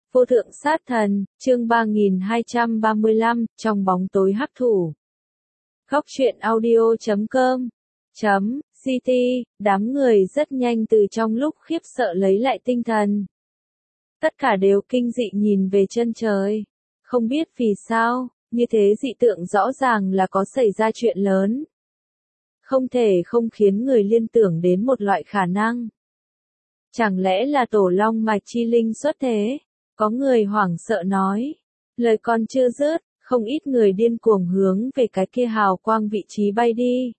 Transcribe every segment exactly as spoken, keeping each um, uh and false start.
Vô thượng sát thần, chương ba nghìn hai trăm ba mươi lăm, trong bóng tối hắc thủ. Góc truyện audio chấm com chấm ct, đám người rất nhanh từ trong lúc khiếp sợ lấy lại tinh thần. Tất cả đều kinh dị nhìn về chân trời. Không biết vì sao, như thế dị tượng rõ ràng là có xảy ra chuyện lớn. Không thể không khiến người liên tưởng đến một loại khả năng. Chẳng lẽ là tổ long mạch chi linh xuất thế? Có người hoảng sợ nói. Lời còn chưa dứt, không ít người điên cuồng hướng về cái kia hào quang vị trí bay đi.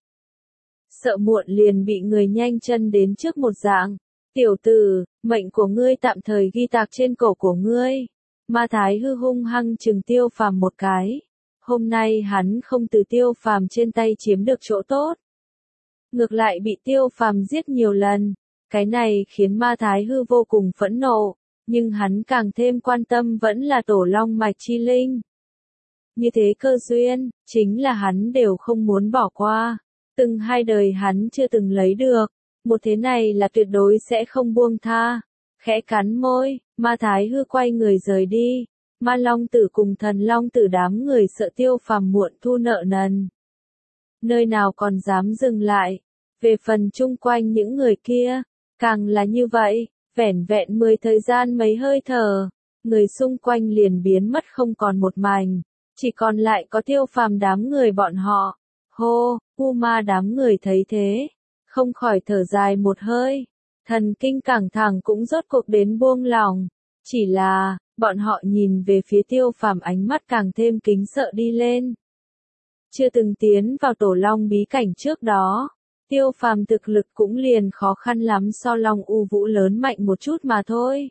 Sợ muộn liền bị người nhanh chân đến trước một dạng. Tiểu tử, mệnh của ngươi tạm thời ghi tạc trên cổ của ngươi. Ma Thái Hư hung hăng chừng Tiêu Phàm một cái. Hôm nay hắn không từ Tiêu Phàm trên tay chiếm được chỗ tốt. Ngược lại bị Tiêu Phàm giết nhiều lần. Cái này khiến Ma Thái Hư vô cùng phẫn nộ. Nhưng hắn càng thêm quan tâm vẫn là tổ long mạch chi linh. Như thế cơ duyên, chính là hắn đều không muốn bỏ qua. Từng hai đời hắn chưa từng lấy được. Một thế này là tuyệt đối sẽ không buông tha. Khẽ cắn môi, Ma Thái Hư quay người rời đi. Ma Long Tử cùng Thần Long Tử đám người sợ Tiêu Phàm muộn thu nợ nần. Nơi nào còn dám dừng lại. Về phần chung quanh những người kia, càng là như vậy. Vẻn vẹn mười thời gian mấy hơi thở, người xung quanh liền biến mất không còn một mảnh, chỉ còn lại có Tiêu Phàm đám người bọn họ. Hô, U Ma đám người thấy thế, không khỏi thở dài một hơi, thần kinh căng thẳng cũng rốt cuộc đến buông lỏng, chỉ là, bọn họ nhìn về phía Tiêu Phàm ánh mắt càng thêm kính sợ đi lên. Chưa từng tiến vào tổ long bí cảnh trước đó. Tiêu Phàm thực lực cũng liền khó khăn lắm so Long U Vũ lớn mạnh một chút mà thôi.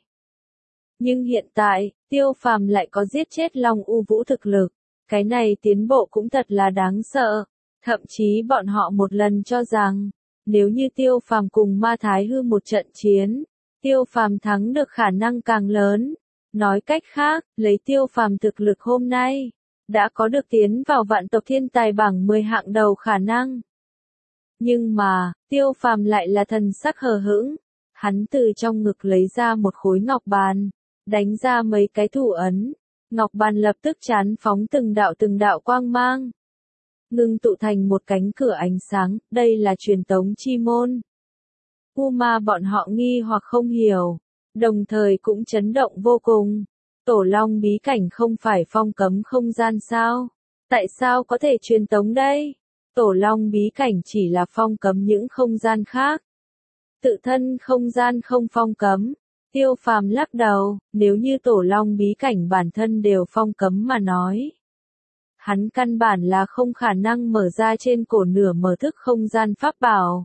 Nhưng hiện tại, Tiêu Phàm lại có giết chết Long U Vũ thực lực. Cái này tiến bộ cũng thật là đáng sợ. Thậm chí bọn họ một lần cho rằng, nếu như Tiêu Phàm cùng Ma Thái Hư một trận chiến, Tiêu Phàm thắng được khả năng càng lớn. Nói cách khác, lấy Tiêu Phàm thực lực hôm nay, đã có được tiến vào vạn tộc thiên tài bảng mười hạng đầu khả năng. Nhưng mà, Tiêu Phàm lại là thần sắc hờ hững. Hắn từ trong ngực lấy ra một khối ngọc bàn, đánh ra mấy cái thủ ấn. Ngọc bàn lập tức chán phóng từng đạo từng đạo quang mang. Ngưng tụ thành một cánh cửa ánh sáng, đây là truyền tống chi môn. U Ma bọn họ nghi hoặc không hiểu, đồng thời cũng chấn động vô cùng. Tổ long bí cảnh không phải phong cấm không gian sao? Tại sao có thể truyền tống đây? Tổ long bí cảnh chỉ là phong cấm những không gian khác. Tự thân không gian không phong cấm. Tiêu Phàm lắc đầu, nếu như tổ long bí cảnh bản thân đều phong cấm mà nói. Hắn căn bản là không khả năng mở ra trên cổ nửa mở thức không gian pháp bảo.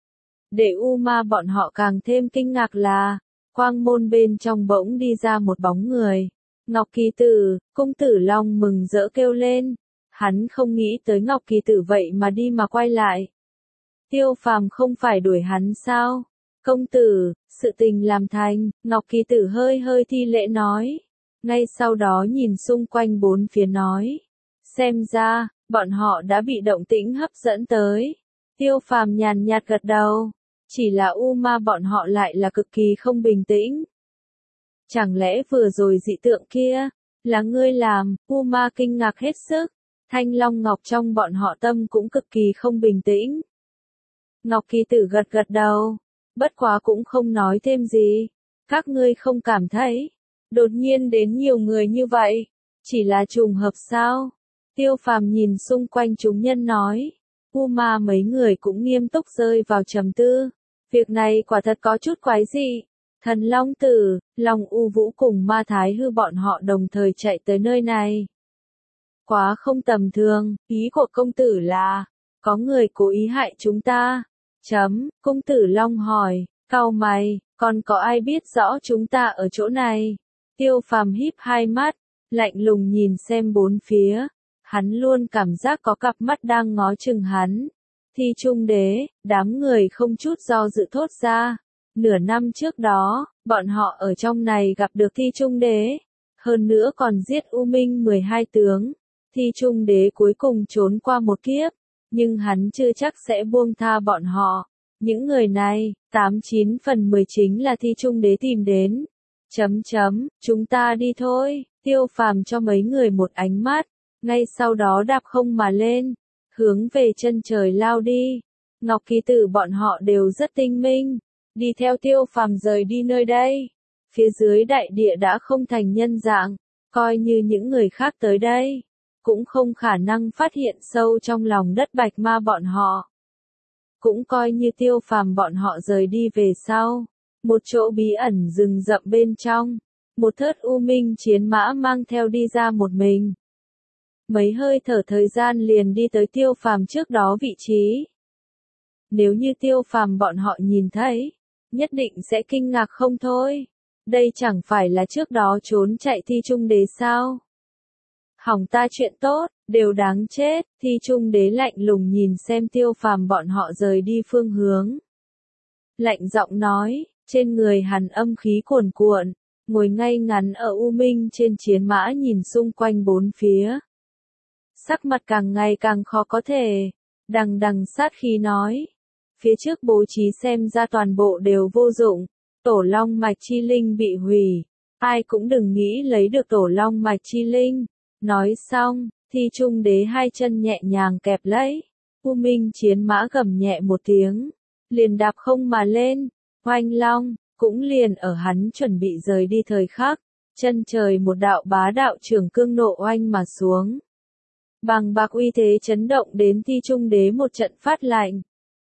Để U Ma bọn họ càng thêm kinh ngạc là, quang môn bên trong bỗng đi ra một bóng người. Ngọc Kỳ Tử, công tử Long mừng rỡ kêu lên. Hắn không nghĩ tới Ngọc Kỳ Tử vậy mà đi mà quay lại. Tiêu Phàm không phải đuổi hắn sao? Công tử, sự tình làm thành, Ngọc Kỳ Tử hơi hơi thi lễ nói. Ngay sau đó nhìn xung quanh bốn phía nói. Xem ra, bọn họ đã bị động tĩnh hấp dẫn tới. Tiêu Phàm nhàn nhạt gật đầu. Chỉ là U Ma bọn họ lại là cực kỳ không bình tĩnh. Chẳng lẽ vừa rồi dị tượng kia, là ngươi làm? U Ma kinh ngạc hết sức. Thanh Long Ngọc trong bọn họ tâm cũng cực kỳ không bình tĩnh. Ngọc Kỳ Tử gật gật đầu, bất quá cũng không nói thêm gì. Các ngươi không cảm thấy, đột nhiên đến nhiều người như vậy, chỉ là trùng hợp sao? Tiêu Phàm nhìn xung quanh chúng nhân nói. U Ma mấy người cũng nghiêm túc rơi vào trầm tư. Việc này quả thật có chút quái dị. Thần Long Tử, Long U Vũ cùng Ma Thái Hư bọn họ đồng thời chạy tới nơi này. Quá không tầm thường, ý của công tử là, có người cố ý hại chúng ta. Chấm, công tử Long hỏi, cau mày, còn có ai biết rõ chúng ta ở chỗ này? Tiêu Phàm híp hai mắt, lạnh lùng nhìn xem bốn phía. Hắn luôn cảm giác có cặp mắt đang ngó chừng hắn. Thi Trung Đế, đám người không chút do dự thốt ra. Nửa năm trước đó, bọn họ ở trong này gặp được Thi Trung Đế. Hơn nữa còn giết U Minh mười hai tướng. Thi Trung Đế cuối cùng trốn qua một kiếp, nhưng hắn chưa chắc sẽ buông tha bọn họ. Những người này, tám chín phần mười chính là Thi Trung Đế tìm đến. Chấm chấm, chúng ta đi thôi, Tiêu Phàm cho mấy người một ánh mắt, ngay sau đó đạp không mà lên, hướng về chân trời lao đi. Ngọc Kỳ Tử bọn họ đều rất tinh minh, đi theo Tiêu Phàm rời đi nơi đây. Phía dưới đại địa đã không thành nhân dạng, coi như những người khác tới đây, cũng không khả năng phát hiện sâu trong lòng đất bạch ma bọn họ. Cũng coi như Tiêu Phàm bọn họ rời đi về sau, một chỗ bí ẩn rừng rậm bên trong, một thớt u minh chiến mã mang theo đi ra một mình. Mấy hơi thở thời gian liền đi tới Tiêu Phàm trước đó vị trí. Nếu như Tiêu Phàm bọn họ nhìn thấy, nhất định sẽ kinh ngạc không thôi. Đây chẳng phải là trước đó trốn chạy Thi Trung Đế sao? Hỏng ta chuyện tốt, đều đáng chết. Thi Trung Đế lạnh lùng nhìn xem Tiêu Phàm bọn họ rời đi phương hướng. Lạnh giọng nói, trên người hắn âm khí cuồn cuộn, ngồi ngay ngắn ở u minh trên chiến mã nhìn xung quanh bốn phía. Sắc mặt càng ngày càng khó có thể, đằng đằng sát khí nói. Phía trước bố trí xem ra toàn bộ đều vô dụng, tổ long mạch chi linh bị hủy, ai cũng đừng nghĩ lấy được tổ long mạch chi linh. Nói xong, Thi Trung Đế hai chân nhẹ nhàng kẹp lấy, u minh chiến mã gầm nhẹ một tiếng, liền đạp không mà lên, oanh long, cũng liền ở hắn chuẩn bị rời đi thời khắc, chân trời một đạo bá đạo trưởng cương nộ oanh mà xuống. Bằng bạc uy thế chấn động đến Thi Trung Đế một trận phát lạnh.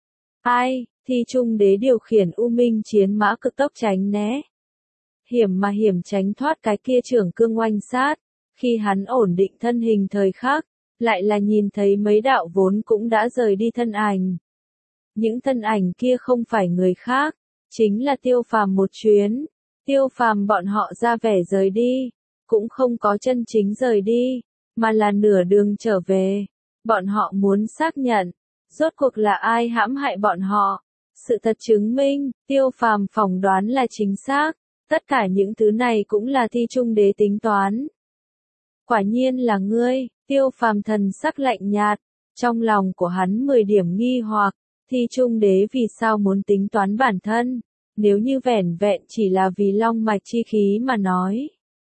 Ai, Thi Trung Đế điều khiển u minh chiến mã cực tốc tránh né. Hiểm mà hiểm tránh thoát cái kia trưởng cương oanh sát, khi hắn ổn định thân hình thời khắc, lại là nhìn thấy mấy đạo vốn cũng đã rời đi thân ảnh. Những thân ảnh kia không phải người khác, chính là Tiêu Phàm một chuyến. Tiêu Phàm bọn họ ra vẻ rời đi, cũng không có chân chính rời đi, mà là nửa đường trở về. Bọn họ muốn xác nhận, rốt cuộc là ai hãm hại bọn họ. Sự thật chứng minh, Tiêu Phàm phỏng đoán là chính xác, tất cả những thứ này cũng là Thi Trung Đế tính toán. Quả nhiên là ngươi, Tiêu Phàm thần sắc lạnh nhạt, trong lòng của hắn mười điểm nghi hoặc, Thi Trung Đế vì sao muốn tính toán bản thân, nếu như vẻn vẹn chỉ là vì long mạch chi khí mà nói.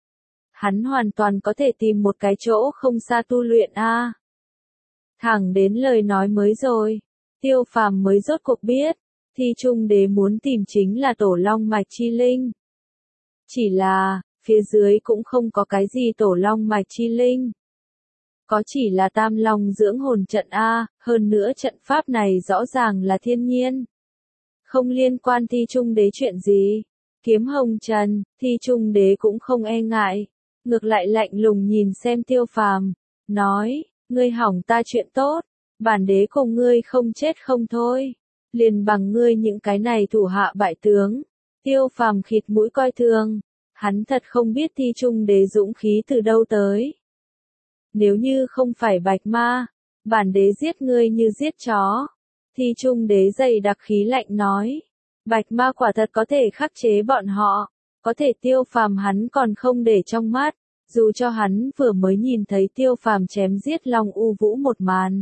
Hắn hoàn toàn có thể tìm một cái chỗ không xa tu luyện a. À. Thẳng đến lời nói mới rồi, Tiêu Phàm mới rốt cuộc biết, Thi Trung Đế muốn tìm chính là tổ long mạch chi linh. Chỉ là, phía dưới cũng không có cái gì tổ long mạch chi linh. Có chỉ là tam long dưỡng hồn trận A, hơn nữa trận pháp này rõ ràng là thiên nhiên. Không liên quan Thi Trung Đế chuyện gì. Kiếm hồng trần, Thi Trung Đế cũng không e ngại. Ngược lại lạnh lùng nhìn xem Tiêu Phàm, nói, ngươi hỏng ta chuyện tốt, bản đế cùng ngươi không chết không thôi. Liền bằng ngươi những cái này thủ hạ bại tướng. Tiêu Phàm khịt mũi coi thường. Hắn thật không biết Thi Trung Đế dũng khí từ đâu tới. Nếu như không phải bạch ma, bản đế giết ngươi như giết chó. Thi Trung Đế dày đặc khí lạnh nói. Bạch ma quả thật có thể khắc chế bọn họ, có thể Tiêu Phàm hắn còn không để trong mắt, dù cho hắn vừa mới nhìn thấy Tiêu Phàm chém giết Long U Vũ một màn.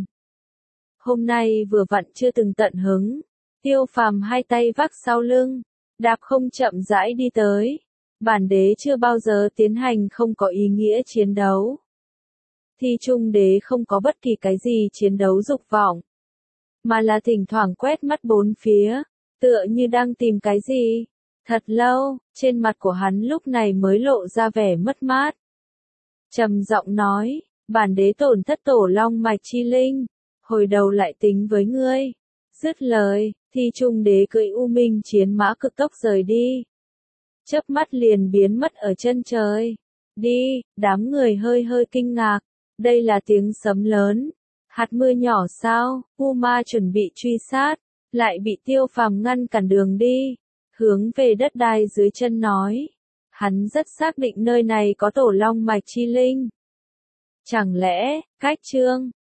Hôm nay vừa vặn chưa từng tận hứng, Tiêu Phàm hai tay vác sau lưng, đạp không chậm rãi đi tới. Bản đế chưa bao giờ tiến hành không có ý nghĩa chiến đấu. Thi Trung Đế không có bất kỳ cái gì chiến đấu dục vọng, mà là thỉnh thoảng quét mắt bốn phía, tựa như đang tìm cái gì. Thật lâu, trên mặt của hắn lúc này mới lộ ra vẻ mất mát. Trầm giọng nói, bản đế tổn thất tổ long mạch chi linh, hồi đầu lại tính với ngươi. Dứt lời, Thi Trung Đế cưỡi u minh chiến mã cực tốc rời đi. Chớp mắt liền biến mất ở chân trời. Đi, đám người hơi hơi kinh ngạc. Đây là tiếng sấm lớn. Hạt mưa nhỏ sao? U ma chuẩn bị truy sát, lại bị Tiêu Phàm ngăn cản đường đi. Hướng về đất đai dưới chân nói. Hắn rất xác định nơi này có tổ long mạch chi linh. Chẳng lẽ, cách chương,